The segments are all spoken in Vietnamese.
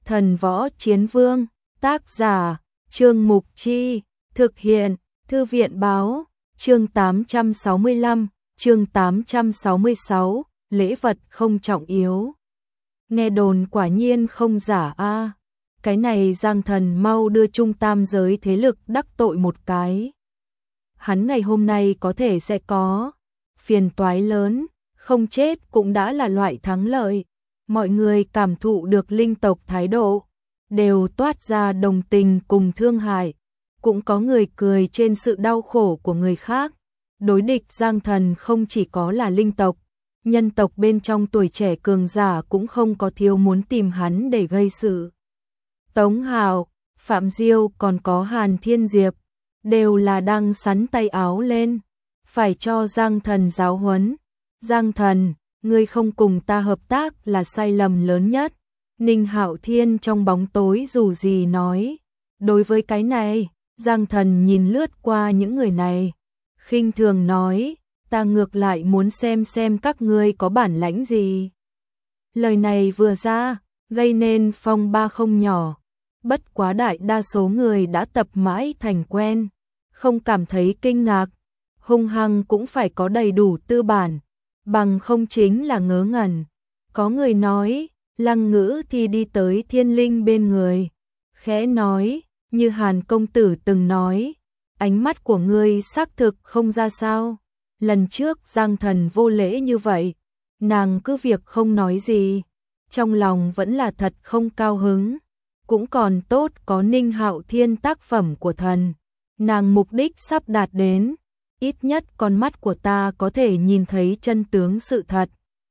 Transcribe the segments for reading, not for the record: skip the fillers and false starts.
Thần võ chiến vương, tác giả, Trương Mục Chi, thực hiện, Thư viện báo, chương 865, chương 866, lễ vật không trọng yếu. Nghe đồn quả nhiên không giả a. Cái này Giang Thần mau đưa Trung Tam giới thế lực đắc tội một cái. Hắn ngày hôm nay có thể sẽ có phiền toái lớn, không chết cũng đã là loại thắng lợi. Mọi người cảm thụ được linh tộc thái độ, đều toát ra đồng tình cùng thương hại. Cũng có người cười trên sự đau khổ của người khác. Đối địch Giang Thần không chỉ có là linh tộc, nhân tộc bên trong tuổi trẻ cường giả cũng không có thiếu muốn tìm hắn để gây sự. Tống Hào, Phạm Diêu còn có Hàn Thiên Diệp, đều là đang sắn tay áo lên, phải cho Giang Thần giáo huấn. Giang Thần, ngươi không cùng ta hợp tác là sai lầm lớn nhất. Ninh Hạo Thiên trong bóng tối dù gì nói. Đối với cái này, Giang Thần nhìn lướt qua những người này, khinh thường nói, ta ngược lại muốn xem các ngươi có bản lãnh gì. Lời này vừa ra, gây nên phong ba không nhỏ. Bất quá đại đa số người đã tập mãi thành quen, không cảm thấy kinh ngạc. Hung hăng cũng phải có đầy đủ tư bản, bằng không chính là ngớ ngẩn. Có người nói, Lăng Ngữ thì đi tới Thiên Linh bên người, khẽ nói, như Hàn công tử từng nói, ánh mắt của ngươi xác thực không ra sao. Lần trước Giang Thần vô lễ như vậy, nàng cứ việc không nói gì, trong lòng vẫn là thật không cao hứng. Cũng còn tốt có Ninh Hạo Thiên tác phẩm của thần, nàng mục đích sắp đạt đến, ít nhất con mắt của ta có thể nhìn thấy chân tướng sự thật.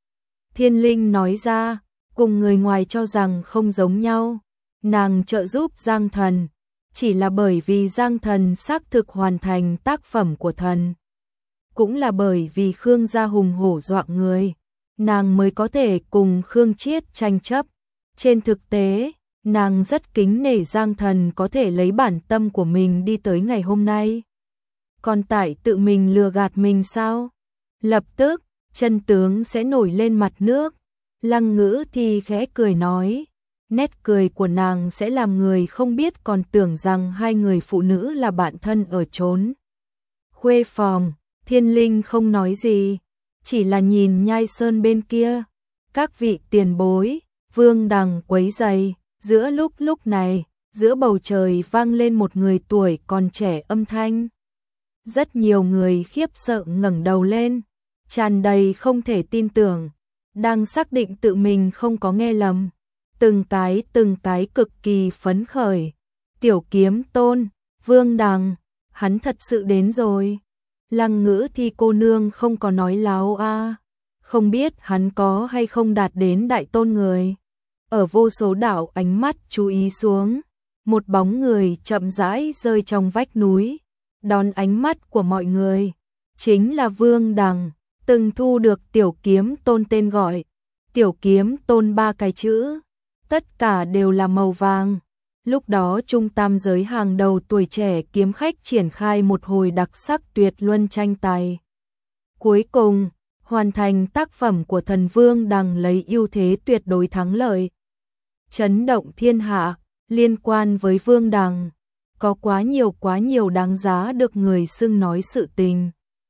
Thiên Linh nói ra, cùng người ngoài cho rằng không giống nhau, nàng trợ giúp Giang Thần, chỉ là bởi vì Giang Thần xác thực hoàn thành tác phẩm của thần. Cũng là bởi vì Khương gia hùng hổ dọa người, nàng mới có thể cùng Khương Chiết tranh chấp. Trên thực tế, nàng rất kính nể Giang Thần có thể lấy bản tâm của mình đi tới ngày hôm nay. Còn tại tự mình lừa gạt mình sao? Lập tức, chân tướng sẽ nổi lên mặt nước. Lăng Ngữ thì khẽ cười nói, nét cười của nàng sẽ làm người không biết còn tưởng rằng hai người phụ nữ là bạn thân ở chốn khuê phòng. Thiên Linh không nói gì, chỉ là nhìn Nhai Sơn bên kia. Các vị tiền bối, Vương Đằng quấy rầy. Giữa lúc này, giữa bầu trời vang lên một người tuổi còn trẻ âm thanh. Rất nhiều người khiếp sợ ngẩng đầu lên, tràn đầy không thể tin tưởng, đang xác định tự mình không có nghe lầm. Từng cái cực kỳ phấn khởi. Tiểu Kiếm Tôn, Vương Đằng, hắn thật sự đến rồi. Lăng Ngữ thì cô nương không có nói láo a, không biết hắn có hay không đạt đến đại tôn người. Ở vô số đạo ánh mắt chú ý xuống, một bóng người chậm rãi rơi trong vách núi, đón ánh mắt của mọi người, chính là Vương Đằng, từng thu được Tiểu Kiếm Tôn tên gọi. Tiểu Kiếm Tôn 3 cái chữ, tất cả đều là màu vàng. Lúc đó Trung Tam giới hàng đầu tuổi trẻ kiếm khách triển khai một hồi đặc sắc tuyệt luân tranh tài. Cuối cùng, hoàn thành tác phẩm của thần Vương Đằng lấy ưu thế tuyệt đối thắng lợi. Chấn động thiên hạ, liên quan với Vương Đằng, có quá nhiều đáng giá được người xưng nói sự tình.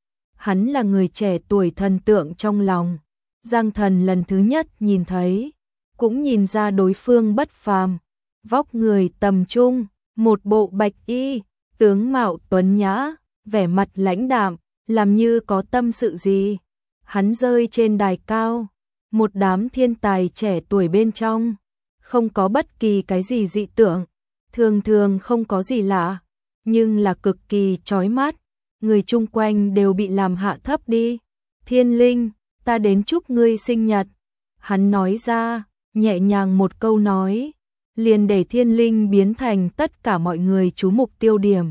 Hắn là người trẻ tuổi thần tượng trong lòng. Giang Thần lần thứ nhất nhìn thấy, cũng nhìn ra đối phương bất phàm. Vóc người tầm trung, một bộ bạch y, tướng mạo tuấn nhã, vẻ mặt lãnh đạm, làm như có tâm sự gì. Hắn rơi trên đài cao, một đám thiên tài trẻ tuổi bên trong, không có bất kỳ cái gì dị tưởng, thường không có gì lạ, nhưng là cực kỳ chói mắt, người chung quanh đều bị làm hạ thấp đi. Thiên Linh, ta đến chúc ngươi sinh nhật. Hắn nói ra, nhẹ nhàng một câu nói, liền để Thiên Linh biến thành tất cả mọi người chú mục tiêu điểm.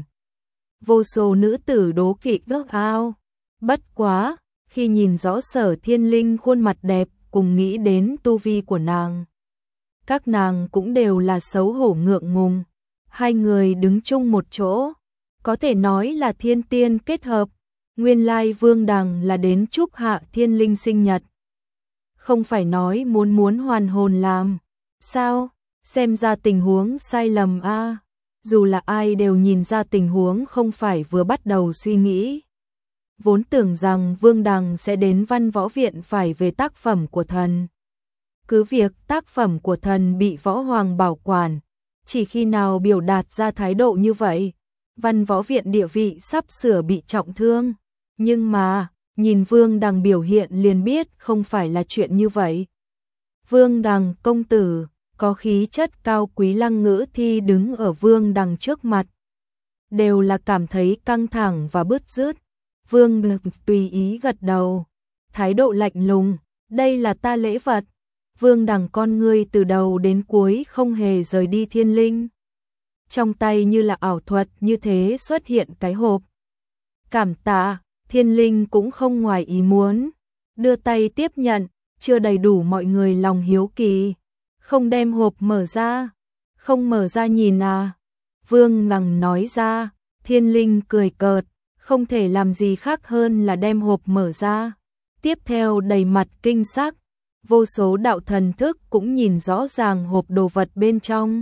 Vô số nữ tử đố kỵ ước ao. Bất quá, khi nhìn rõ Sở Thiên Linh khuôn mặt đẹp cùng nghĩ đến tu vi của nàng, các nàng cũng đều là xấu hổ ngượng ngùng. Hai người đứng chung một chỗ, có thể nói là thiên tiên kết hợp. Nguyên lai Vương Đằng là đến chúc hạ Thiên Linh sinh nhật. Không phải nói muốn hoàn hồn làm sao? xem ra tình huống sai lầm a. Dù là ai đều nhìn ra tình huống không phải vừa bắt đầu suy nghĩ. Vốn tưởng rằng Vương Đằng sẽ đến Văn Võ Viện phải về tác phẩm của thần. Cứ việc tác phẩm của thần bị Võ Hoàng bảo quản, chỉ khi nào biểu đạt ra thái độ như vậy, Văn Võ Viện địa vị sắp sửa bị trọng thương. Nhưng mà, nhìn Vương Đằng biểu hiện liền biết không phải là chuyện như vậy. Vương Đằng công tử, có khí chất cao quý. Lăng Ngữ Thi đứng ở Vương Đằng trước mặt, đều là cảm thấy căng thẳng và bứt rứt. Vương Đằng tùy ý gật đầu, thái độ lạnh lùng, đây là ta lễ vật. Vương Đằng con ngươi từ đầu đến cuối không hề rời đi Thiên Linh. Trong tay như là ảo thuật như thế xuất hiện cái hộp. Cảm tạ, Thiên Linh cũng không ngoài ý muốn, đưa tay tiếp nhận, chưa đầy đủ mọi người lòng hiếu kỳ. Không đem hộp mở ra, không mở ra nhìn à? Vương Đằng nói ra. Thiên Linh cười cợt, không thể làm gì khác hơn là đem hộp mở ra. Tiếp theo đầy mặt kinh sắc, vô số đạo thần thức cũng nhìn rõ ràng hộp đồ vật bên trong.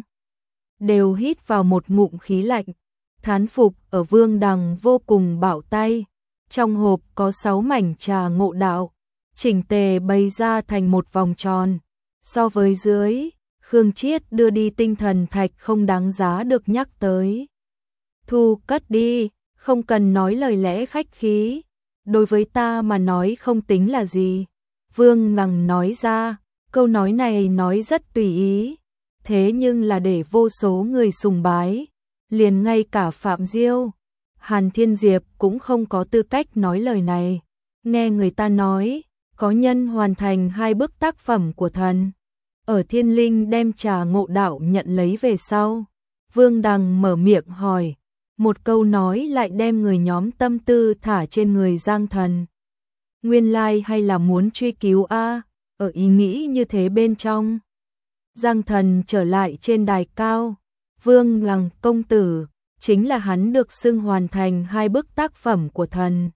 Đều hít vào một ngụm khí lạnh, thán phục ở Vương Đằng vô cùng bảo tay. Trong hộp có 6 mảnh trà ngộ đạo, chỉnh tề bày ra thành một vòng tròn. So với dưới, Khương Chiết đưa đi tinh thần thạch không đáng giá được nhắc tới. Thu cất đi, không cần nói lời lẽ khách khí. Đối với ta mà nói không tính là gì. Vương Đằng nói ra, câu nói này nói rất tùy ý. Thế nhưng là để vô số người sùng bái. Liền ngay cả Phạm Diêu, Hàn Thiên Diệp cũng không có tư cách nói lời này. Nghe người ta nói, có nhân hoàn thành 2 bức tác phẩm của thần. Ở Thiên Linh đem trà ngộ đạo nhận lấy về sau. Vương Đằng mở miệng hỏi. Một câu nói lại đem người nhóm tâm tư thả trên người Giang Thần. Nguyên lai hay là muốn truy cứu a? Ở ý nghĩ như thế bên trong. Giang Thần trở lại trên đài cao. Vương Đằng công tử, chính là hắn được xưng hoàn thành 2 bức tác phẩm của thần.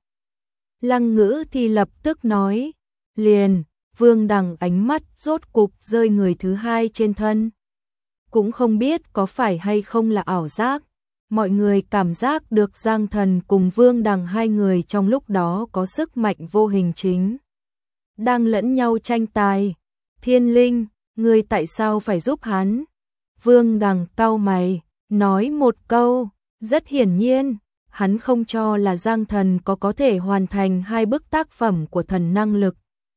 Lăng Ngữ Thi lập tức nói. Liền, Vương Đằng ánh mắt rốt cục rơi người thứ hai trên thân. Cũng không biết có phải hay không là ảo giác. Mọi người cảm giác được Giang Thần cùng Vương Đằng hai người trong lúc đó có sức mạnh vô hình chính. Đang lẫn nhau tranh tài. Thiên Linh, ngươi tại sao phải giúp hắn? Vương Đằng cau mày, nói một câu. Rất hiển nhiên, hắn không cho là Giang Thần có thể hoàn thành 2 bức tác phẩm của thần năng lực.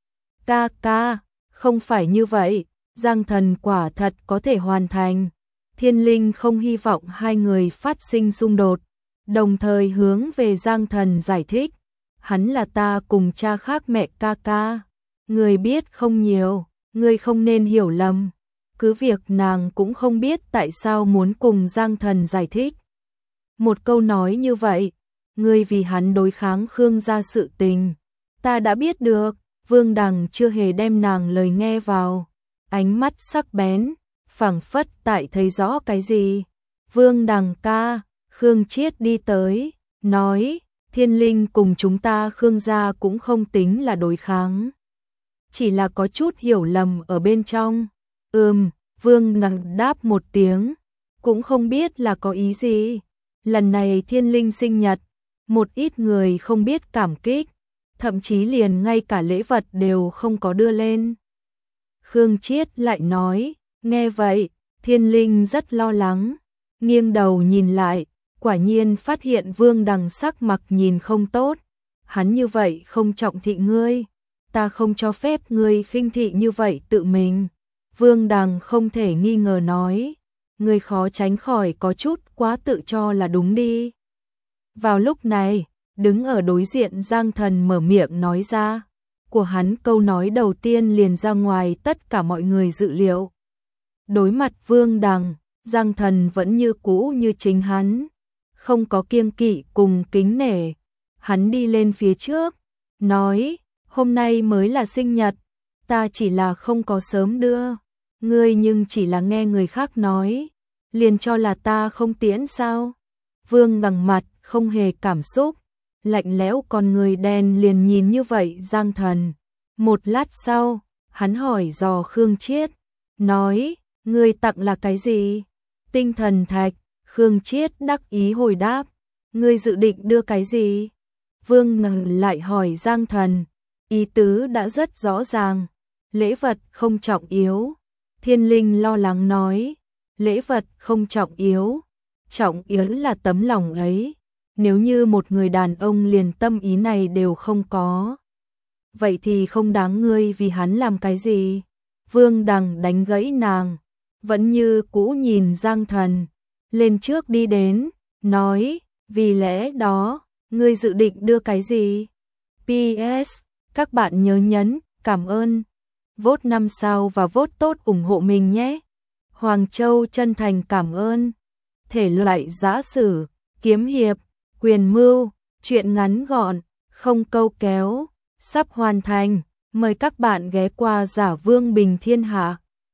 Ca, không phải như vậy, Giang Thần quả thật có thể hoàn thành. Thiên Linh không hy vọng hai người phát sinh xung đột, đồng thời hướng về Giang Thần giải thích. Hắn là ta cùng cha khác mẹ ca. Người biết không nhiều, người không nên hiểu lầm. Cứ việc nàng cũng không biết tại sao muốn cùng Giang Thần giải thích. Một câu nói như vậy, người vì hắn đối kháng Khương gia sự tình. Ta đã biết được. Vương Đằng chưa hề đem nàng lời nghe vào, ánh mắt sắc bén, phảng phất tại thấy rõ cái gì. Vương Đằng ca, Khương Chiết đi tới, nói, Thiên Linh cùng chúng ta Khương gia cũng không tính là đối kháng. Chỉ là có chút hiểu lầm ở bên trong. Vương Đằng đáp một tiếng, cũng không biết là có ý gì. Lần này Thiên Linh sinh nhật, một ít người không biết cảm kích. Thậm chí liền ngay cả lễ vật đều không có đưa lên. Khương Chiết lại nói, nghe vậy, Thiên Linh rất lo lắng, nghiêng đầu nhìn lại, quả nhiên phát hiện Vương Đằng sắc mặt nhìn không tốt. Hắn như vậy không trọng thị ngươi, ta không cho phép ngươi khinh thị như vậy tự mình. Vương Đằng không thể nghi ngờ nói, ngươi khó tránh khỏi có chút quá tự cho là đúng đi. Vào lúc này, đứng ở đối diện Giang Thần mở miệng nói ra, của hắn câu nói đầu tiên liền ra ngoài tất cả mọi người dự liệu. Đối mặt Vương Đằng, Giang Thần vẫn như cũ như chính hắn, không có kiêng kỵ cùng kính nể. Hắn đi lên phía trước, nói, hôm nay mới là sinh nhật, ta chỉ là không có sớm đưa, ngươi nhưng chỉ là nghe người khác nói, liền cho là ta không tiễn sao? Vương Đằng mặt không hề cảm xúc, lạnh lẽo con người đen liền nhìn như vậy Giang Thần. Một lát sau, hắn hỏi dò Khương Chiết, nói, Người tặng là cái gì? Tinh thần thạch, Khương Chiết đắc ý hồi đáp. Ngươi dự định đưa cái gì? Vương Ngân lại hỏi Giang Thần, ý tứ đã rất rõ ràng, lễ vật không trọng yếu. Thiên Linh lo lắng nói, lễ vật không trọng yếu là tấm lòng ấy. Nếu như một người đàn ông liền tâm ý này đều không có, vậy thì không đáng ngươi vì hắn làm cái gì. Vương Đằng đánh gãy nàng, vẫn như cũ nhìn Giang Thần, lên trước đi đến, nói, vì lẽ đó, ngươi dự định đưa cái gì? PS, các bạn nhớ nhấn, cảm ơn, vote 5 sao và vote tốt ủng hộ mình nhé. Hoàng Châu chân thành cảm ơn. Thể loại giã sử, kiếm hiệp, quyền mưu, truyện ngắn gọn, không câu kéo, sắp hoàn thành. Mời các bạn ghé qua Giả Vương Bình Thiên Hạ.